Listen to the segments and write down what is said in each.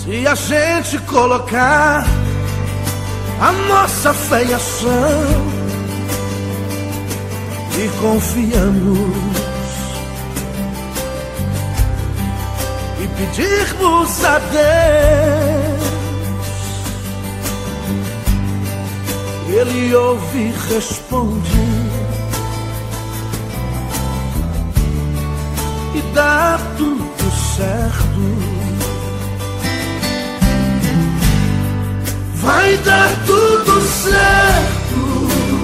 Se a gente colocar a nossa fé em ação e confiamos e pedirmos a Deus, Ele ouve e responde e dá tudo certo. Vai dar tudo certo.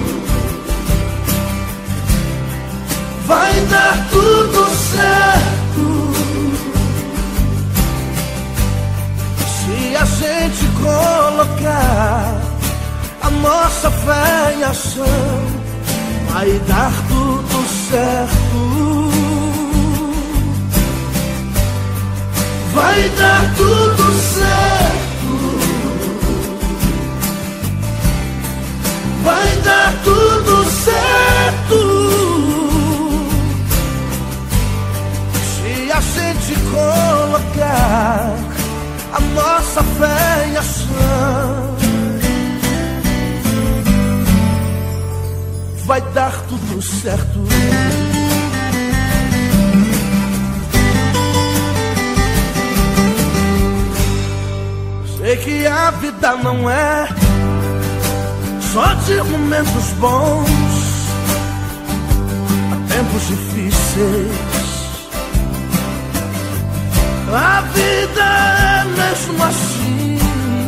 Vai dar tudo certo. Se a gente colocar a nossa fé em ação, vai dar tudo certo. Vai dar tudo certo. Vai dar tudo certo. Se a gente colocar a nossa fé em ação, vai dar tudo certo. Sei que a vida não é só de momentos bons, há tempos difíceis. A vida é mesmo assim.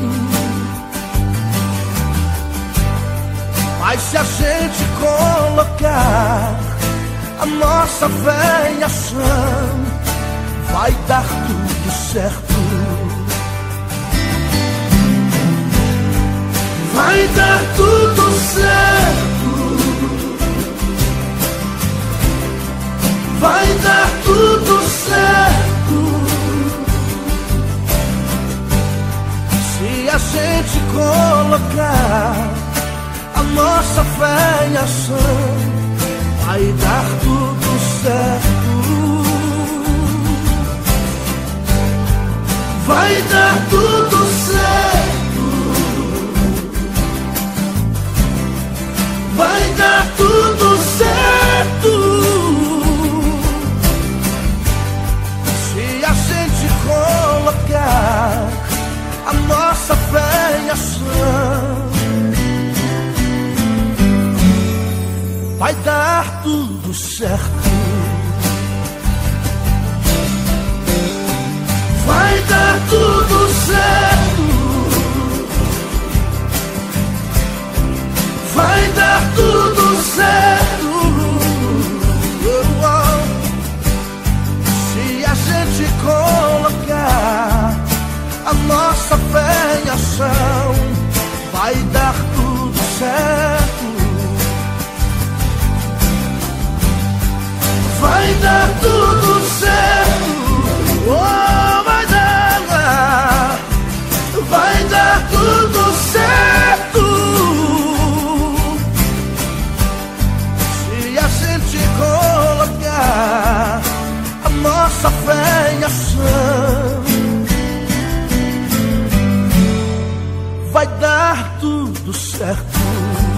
Mas se a gente colocar a nossa fé em ação, vai dar tudo certo. Vai dar tudo certo. Vai dar tudo certo. Se a gente colocar a nossa fé em ação, vai dar tudo certo. Vai dar tudo certo. Vai dar tudo certo. Se a gente colocar a nossa fé em ação, vai dar tudo certo. Vai dar tudo certo. Vai dar tudo certo. Se a gente colocar a nossa fé em ação, vai dar tudo certo. Vai dar tudo certo. Oh, vai dar tudo certo. Se a gente colocar a nossa fé em ação, vai dar tudo certo.